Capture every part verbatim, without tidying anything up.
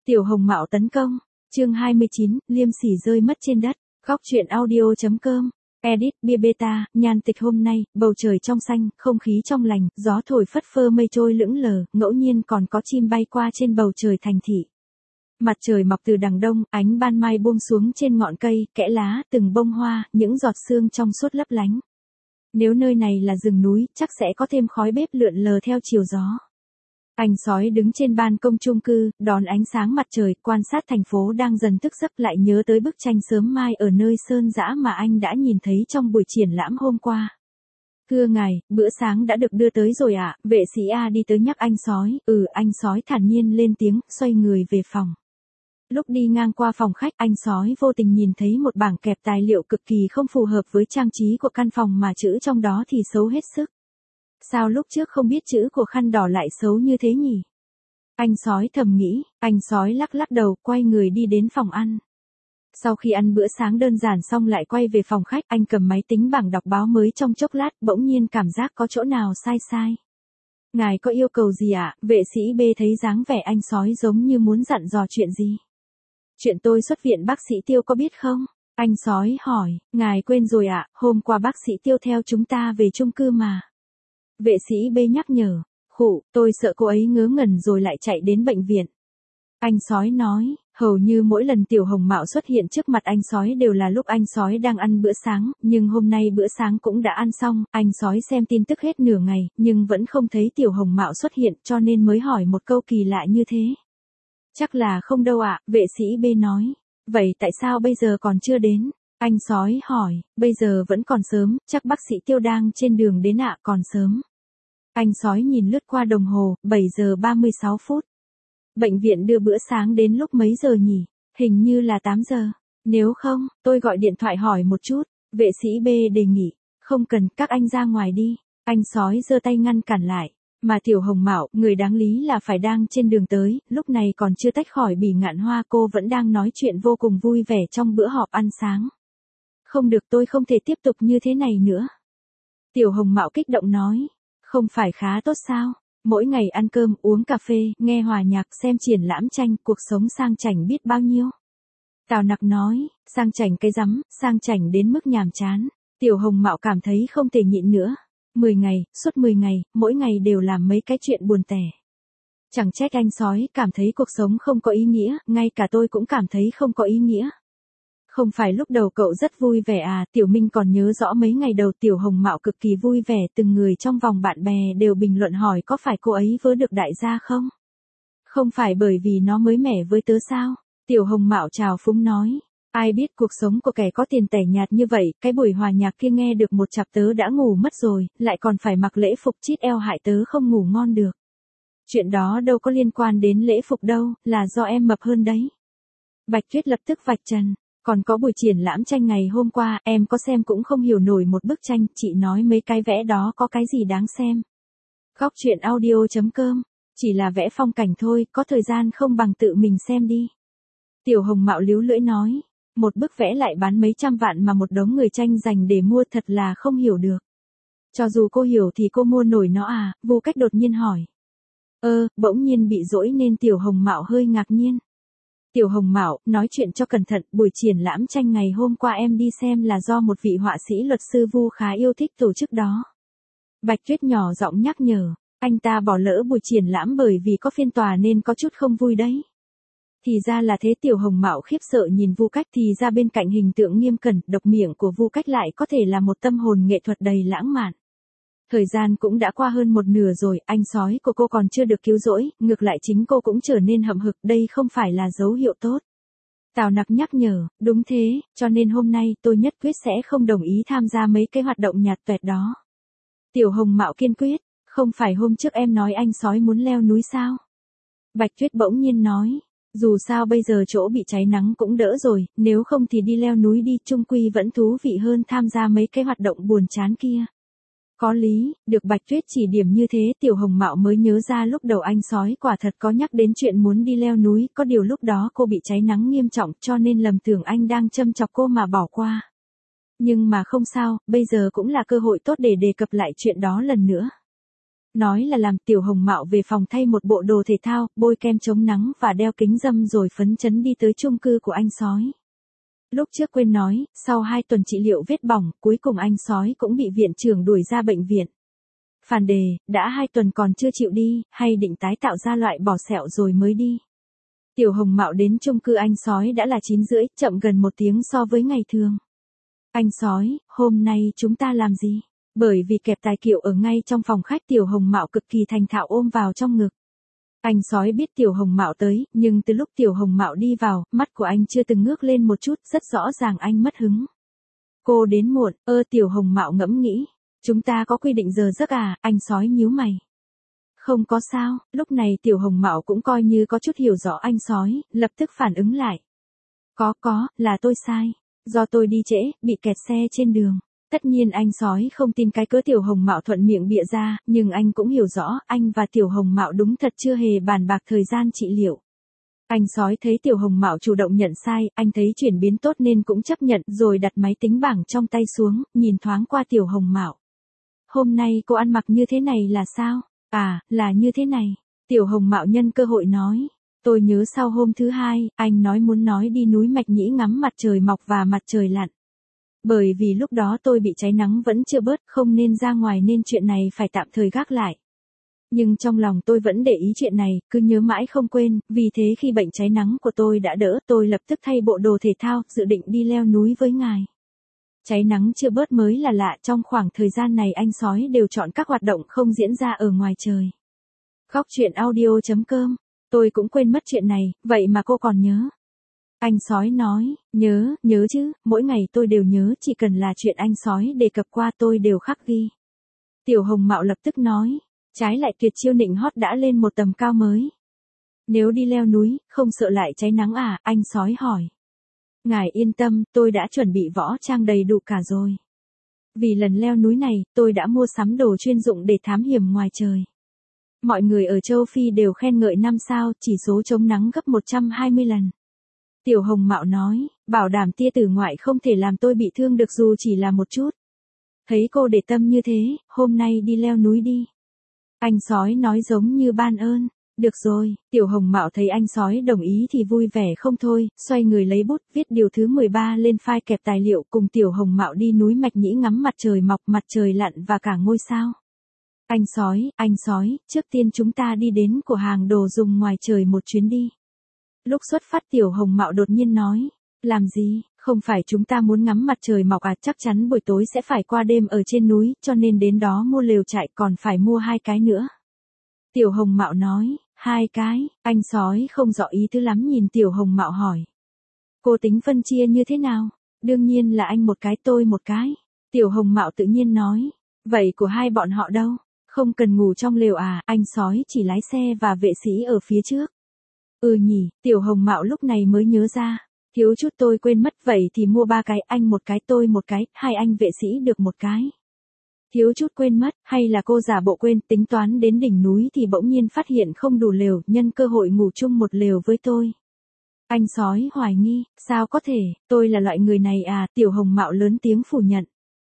Tiểu Hồng Mạo tấn công, chương hai mươi chín, liêm sỉ rơi mất trên đất, góc truyện audio.com, edit, bia beta, nhan tịch hôm nay, bầu trời trong xanh, không khí trong lành, gió thổi phất phơ mây trôi lững lờ, ngẫu nhiên còn có chim bay qua trên bầu trời thành thị. Mặt trời mọc từ đằng đông, ánh ban mai buông xuống trên ngọn cây, kẽ lá, từng bông hoa, những giọt sương trong suốt lấp lánh. Nếu nơi này là rừng núi, chắc sẽ có thêm khói bếp lượn lờ theo chiều gió. Anh sói đứng trên ban công chung cư, đón ánh sáng mặt trời, quan sát thành phố đang dần thức giấc, lại nhớ tới bức tranh sớm mai ở nơi sơn dã mà anh đã nhìn thấy trong buổi triển lãm hôm qua. Thưa ngài, bữa sáng đã được đưa tới rồi ạ, vệ sĩ A đi tới nhắc anh sói, ừ anh sói thản nhiên lên tiếng, xoay người về phòng. Lúc đi ngang qua phòng khách, anh sói vô tình nhìn thấy một bảng kẹp tài liệu cực kỳ không phù hợp với trang trí của căn phòng mà chữ trong đó thì xấu hết sức. Sao lúc trước không biết chữ của khăn đỏ lại xấu như thế nhỉ? Anh sói thầm nghĩ, anh sói lắc lắc đầu, quay người đi đến phòng ăn. Sau khi ăn bữa sáng đơn giản xong lại quay về phòng khách, anh cầm máy tính bảng đọc báo mới trong chốc lát, bỗng nhiên cảm giác có chỗ nào sai sai. Ngài có yêu cầu gì ạ? Vệ sĩ B thấy dáng vẻ anh sói giống như muốn dặn dò chuyện gì. Chuyện tôi xuất viện bác sĩ Tiêu có biết không? Anh sói hỏi, ngài quên rồi ạ, hôm qua bác sĩ Tiêu theo chúng ta về chung cư mà. Vệ sĩ B nhắc nhở, khụ, tôi sợ cô ấy ngớ ngẩn rồi lại chạy đến bệnh viện. Anh sói nói, hầu như mỗi lần Tiểu Hồng Mạo xuất hiện trước mặt anh sói đều là lúc anh sói đang ăn bữa sáng, nhưng hôm nay bữa sáng cũng đã ăn xong, anh sói xem tin tức hết nửa ngày, nhưng vẫn không thấy Tiểu Hồng Mạo xuất hiện cho nên mới hỏi một câu kỳ lạ như thế. Chắc là không đâu ạ, vệ sĩ B nói. Vậy tại sao bây giờ còn chưa đến? Anh sói hỏi, bây giờ vẫn còn sớm, chắc bác sĩ Tiêu đang trên đường đến ạ, còn sớm. Anh sói nhìn lướt qua đồng hồ, bảy giờ ba mươi sáu phút. Bệnh viện đưa bữa sáng đến lúc mấy giờ nhỉ? Hình như là tám giờ. Nếu không, tôi gọi điện thoại hỏi một chút. Vệ sĩ B đề nghị, không cần, các anh ra ngoài đi. Anh sói giơ tay ngăn cản lại. Mà Tiểu Hồng Mạo, người đáng lý là phải đang trên đường tới, lúc này còn chưa tách khỏi Bỉ Ngạn Hoa, cô vẫn đang nói chuyện vô cùng vui vẻ trong bữa họp ăn sáng. Không được, tôi không thể tiếp tục như thế này nữa. Tiểu Hồng Mạo kích động nói, không phải khá tốt sao? Mỗi ngày ăn cơm, uống cà phê, nghe hòa nhạc, xem triển lãm tranh, cuộc sống sang chảnh biết bao nhiêu. Tào Nặc nói, sang chảnh cái rắm, sang chảnh đến mức nhàm chán. Tiểu Hồng Mạo cảm thấy không thể nhịn nữa. mười ngày, suốt mười ngày, mỗi ngày đều làm mấy cái chuyện buồn tẻ. Chẳng trách anh sói cảm thấy cuộc sống không có ý nghĩa, ngay cả tôi cũng cảm thấy không có ý nghĩa. Không phải lúc đầu cậu rất vui vẻ à? Tiểu Minh còn nhớ rõ mấy ngày đầu Tiểu Hồng Mạo cực kỳ vui vẻ, từng người trong vòng bạn bè đều bình luận hỏi có phải cô ấy vớ được đại gia không? Không phải bởi vì nó mới mẻ với tớ sao? Tiểu Hồng Mạo trào phúng nói. Ai biết cuộc sống của kẻ có tiền tẻ nhạt như vậy, cái buổi hòa nhạc kia nghe được một chặp tớ đã ngủ mất rồi, lại còn phải mặc lễ phục chít eo hại tớ không ngủ ngon được. Chuyện đó đâu có liên quan đến lễ phục đâu, là do em mập hơn đấy. Bạch Tuyết lập tức vạch trần. Còn có buổi triển lãm tranh ngày hôm qua, em có xem cũng không hiểu nổi một bức tranh, chị nói mấy cái vẽ đó có cái gì đáng xem. Góc truyện audio.com, chỉ là vẽ phong cảnh thôi, có thời gian không bằng tự mình xem đi. Tiểu Hồng Mạo líu lưỡi nói, một bức vẽ lại bán mấy trăm vạn mà một đống người tranh giành để mua, thật là không hiểu được. Cho dù cô hiểu thì cô mua nổi nó à? Vô Cách đột nhiên hỏi. Ơ, bỗng nhiên bị dỗi nên Tiểu Hồng Mạo hơi ngạc nhiên. Tiểu Hồng Mạo, nói chuyện cho cẩn thận, buổi triển lãm tranh ngày hôm qua em đi xem là do một vị họa sĩ luật sư Vu khá yêu thích tổ chức đó. Bạch Tuyết nhỏ giọng nhắc nhở, anh ta bỏ lỡ buổi triển lãm bởi vì có phiên tòa nên có chút không vui đấy. Thì ra là thế. Tiểu Hồng Mạo khiếp sợ nhìn Vu Cách, thì ra bên cạnh hình tượng nghiêm cẩn, độc miệng của Vu Cách lại có thể là một tâm hồn nghệ thuật đầy lãng mạn. Thời gian cũng đã qua hơn một nửa rồi, anh sói của cô còn chưa được cứu rỗi, ngược lại chính cô cũng trở nên hậm hực, đây không phải là dấu hiệu tốt. Tào Nặc nhắc nhở, đúng thế, cho nên hôm nay tôi nhất quyết sẽ không đồng ý tham gia mấy cái hoạt động nhạt tuẹt đó. Tiểu Hồng Mạo kiên quyết, không phải hôm trước em nói anh sói muốn leo núi sao? Bạch Tuyết bỗng nhiên nói, dù sao bây giờ chỗ bị cháy nắng cũng đỡ rồi, nếu không thì đi leo núi đi, chung quy vẫn thú vị hơn tham gia mấy cái hoạt động buồn chán kia. Có lý, được Bạch Tuyết chỉ điểm như thế Tiểu Hồng Mạo mới nhớ ra lúc đầu anh sói quả thật có nhắc đến chuyện muốn đi leo núi, có điều lúc đó cô bị cháy nắng nghiêm trọng cho nên lầm tưởng anh đang châm chọc cô mà bỏ qua. Nhưng mà không sao, bây giờ cũng là cơ hội tốt để đề cập lại chuyện đó lần nữa. Nói là làm. Tiểu Hồng Mạo về phòng thay một bộ đồ thể thao, bôi kem chống nắng và đeo kính râm rồi phấn chấn đi tới chung cư của anh sói. Lúc trước quên nói, sau hai tuần trị liệu vết bỏng, cuối cùng anh sói cũng bị viện trưởng đuổi ra bệnh viện. Phàn đề, đã hai tuần còn chưa chịu đi, hay định tái tạo ra loại bỏ sẹo rồi mới đi. Tiểu Hồng Mạo đến chung cư anh sói đã là chín rưỡi, chậm gần một tiếng so với ngày thường. Anh sói, hôm nay chúng ta làm gì? Bởi vì kẹp tài kiệu ở ngay trong phòng khách, Tiểu Hồng Mạo cực kỳ thành thạo ôm vào trong ngực. Anh sói biết Tiểu Hồng Mạo tới, nhưng từ lúc Tiểu Hồng Mạo đi vào, mắt của anh chưa từng ngước lên một chút, rất rõ ràng anh mất hứng. Cô đến muộn, ơ Tiểu Hồng Mạo ngẫm nghĩ. Chúng ta có quy định giờ giấc à, anh sói nhíu mày. Không có sao, lúc này Tiểu Hồng Mạo cũng coi như có chút hiểu rõ anh sói, lập tức phản ứng lại. Có có, là tôi sai. Do tôi đi trễ, bị kẹt xe trên đường. Tất nhiên anh sói không tin cái cớ Tiểu Hồng Mạo thuận miệng bịa ra, nhưng anh cũng hiểu rõ, anh và Tiểu Hồng Mạo đúng thật chưa hề bàn bạc thời gian trị liệu. Anh sói thấy Tiểu Hồng Mạo chủ động nhận sai, anh thấy chuyển biến tốt nên cũng chấp nhận, rồi đặt máy tính bảng trong tay xuống, nhìn thoáng qua Tiểu Hồng Mạo. Hôm nay cô ăn mặc như thế này là sao? À, là như thế này. Tiểu Hồng Mạo nhân cơ hội nói. Tôi nhớ sau hôm thứ hai, anh nói muốn nói đi núi Mạch Nhĩ ngắm mặt trời mọc và mặt trời lặn. Bởi vì lúc đó tôi bị cháy nắng vẫn chưa bớt, không nên ra ngoài nên chuyện này phải tạm thời gác lại. Nhưng trong lòng tôi vẫn để ý chuyện này, cứ nhớ mãi không quên, vì thế khi bệnh cháy nắng của tôi đã đỡ, tôi lập tức thay bộ đồ thể thao, dự định đi leo núi với ngài. Cháy nắng chưa bớt mới là lạ, trong khoảng thời gian này anh sói đều chọn các hoạt động không diễn ra ở ngoài trời. Góc truyện audio chấm com, tôi cũng quên mất chuyện này, vậy mà cô còn nhớ. Anh sói nói, nhớ, nhớ chứ, mỗi ngày tôi đều nhớ, chỉ cần là chuyện anh sói đề cập qua tôi đều khắc ghi. Tiểu Hồng Mạo lập tức nói, trái lại tuyệt chiêu nịnh hót đã lên một tầm cao mới. Nếu đi leo núi, không sợ lại cháy nắng à, anh sói hỏi. Ngài yên tâm, tôi đã chuẩn bị võ trang đầy đủ cả rồi. Vì lần leo núi này, tôi đã mua sắm đồ chuyên dụng để thám hiểm ngoài trời. Mọi người ở châu Phi đều khen ngợi năm sao, chỉ số chống nắng gấp một trăm hai mươi lần. Tiểu Hồng Mạo nói, bảo đảm tia tử ngoại không thể làm tôi bị thương được dù chỉ là một chút. Thấy cô để tâm như thế, hôm nay đi leo núi đi. Anh sói nói giống như ban ơn. Được rồi, Tiểu Hồng Mạo thấy anh sói đồng ý thì vui vẻ không thôi, xoay người lấy bút viết điều thứ mười ba lên file kẹp tài liệu, cùng Tiểu Hồng Mạo đi núi Mạch Nhĩ ngắm mặt trời mọc, mặt trời lặn và cả ngôi sao. Anh sói, anh sói, trước tiên chúng ta đi đến cửa hàng đồ dùng ngoài trời một chuyến đi. Lúc xuất phát Tiểu Hồng Mạo đột nhiên nói, làm gì, không phải chúng ta muốn ngắm mặt trời mọc à, chắc chắn buổi tối sẽ phải qua đêm ở trên núi, cho nên đến đó mua lều trại, còn phải mua hai cái nữa. Tiểu Hồng Mạo nói, hai cái, anh sói không rõ ý tứ lắm nhìn Tiểu Hồng Mạo hỏi. Cô tính phân chia như thế nào? Đương nhiên là anh một cái tôi một cái. Tiểu Hồng Mạo tự nhiên nói, vậy của hai bọn họ đâu? Không cần ngủ trong lều à, anh sói chỉ lái xe và vệ sĩ ở phía trước. Ừ nhỉ, Tiểu Hồng Mạo lúc này mới nhớ ra, thiếu chút tôi quên mất, vậy thì mua ba cái, anh một cái tôi một cái, hai anh vệ sĩ được một cái. Thiếu chút quên mất, hay là cô giả bộ quên, tính toán đến đỉnh núi thì bỗng nhiên phát hiện không đủ lều, nhân cơ hội ngủ chung một lều với tôi. Anh sói hoài nghi, sao có thể, tôi là loại người này à, Tiểu Hồng Mạo lớn tiếng phủ nhận.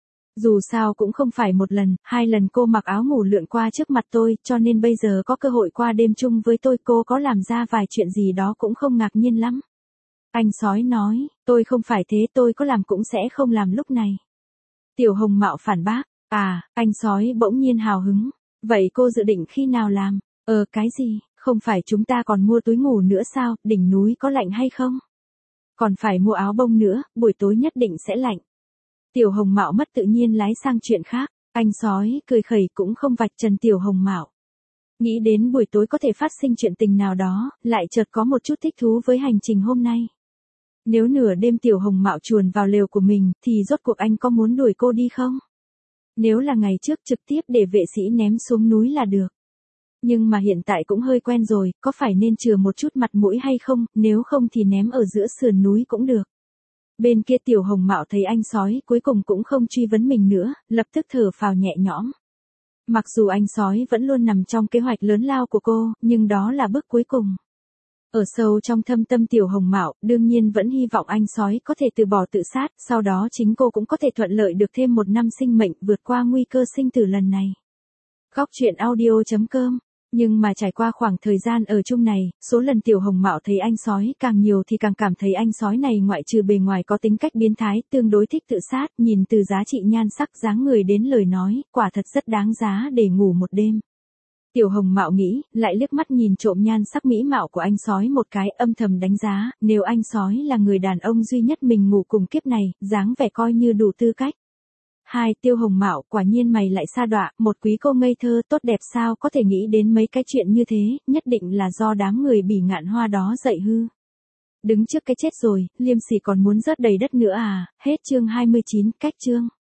Dù sao cũng không phải một lần, hai lần cô mặc áo ngủ lượn qua trước mặt tôi, cho nên bây giờ có cơ hội qua đêm chung với tôi, cô có làm ra vài chuyện gì đó cũng không ngạc nhiên lắm. Anh sói nói, tôi không phải thế, tôi có làm cũng sẽ không làm lúc này. Tiểu Hồng Mạo phản bác, à, anh sói bỗng nhiên hào hứng, vậy cô dự định khi nào làm? Ờ cái gì, không phải chúng ta còn mua túi ngủ nữa sao, đỉnh núi có lạnh hay không? Còn phải mua áo bông nữa, buổi tối nhất định sẽ lạnh. Tiểu Hồng Mạo mất tự nhiên lái sang chuyện khác, anh sói cười khẩy cũng không vạch trần Tiểu Hồng Mạo. Nghĩ đến buổi tối có thể phát sinh chuyện tình nào đó, lại chợt có một chút thích thú với hành trình hôm nay. Nếu nửa đêm Tiểu Hồng Mạo chuồn vào lều của mình, thì rốt cuộc anh có muốn đuổi cô đi không? Nếu là ngày trước trực tiếp để vệ sĩ ném xuống núi là được. Nhưng mà hiện tại cũng hơi quen rồi, có phải nên chừa một chút mặt mũi hay không, nếu không thì ném ở giữa sườn núi cũng được. Bên kia Tiểu Hồng Mạo thấy anh sói cuối cùng cũng không truy vấn mình nữa, lập tức thở phào nhẹ nhõm. Mặc dù anh sói vẫn luôn nằm trong kế hoạch lớn lao của cô, nhưng đó là bước cuối cùng. Ở sâu trong thâm tâm Tiểu Hồng Mạo, đương nhiên vẫn hy vọng anh sói có thể từ bỏ tự sát, sau đó chính cô cũng có thể thuận lợi được thêm một năm sinh mệnh, vượt qua nguy cơ sinh tử lần này. Góc chuyện audio chấm com. Nhưng mà trải qua khoảng thời gian ở chung này, số lần Tiểu Hồng Mạo thấy anh sói càng nhiều thì càng cảm thấy anh sói này ngoại trừ bề ngoài có tính cách biến thái, tương đối thích tự sát, nhìn từ giá trị nhan sắc dáng người đến lời nói, quả thật rất đáng giá để ngủ một đêm. Tiểu Hồng Mạo nghĩ, lại liếc mắt nhìn trộm nhan sắc mỹ mạo của anh sói một cái, âm thầm đánh giá, nếu anh sói là người đàn ông duy nhất mình ngủ cùng kiếp này, dáng vẻ coi như đủ tư cách. Hai, Tiêu Hồng Mạo, quả nhiên mày lại sa đọa, một quý cô ngây thơ tốt đẹp sao có thể nghĩ đến mấy cái chuyện như thế, nhất định là do đám người bỉ ngạn hoa đó dạy hư. Đứng trước cái chết rồi, Liêm Sỉ còn muốn rớt đầy đất nữa à, hết chương hai mươi chín, cách chương.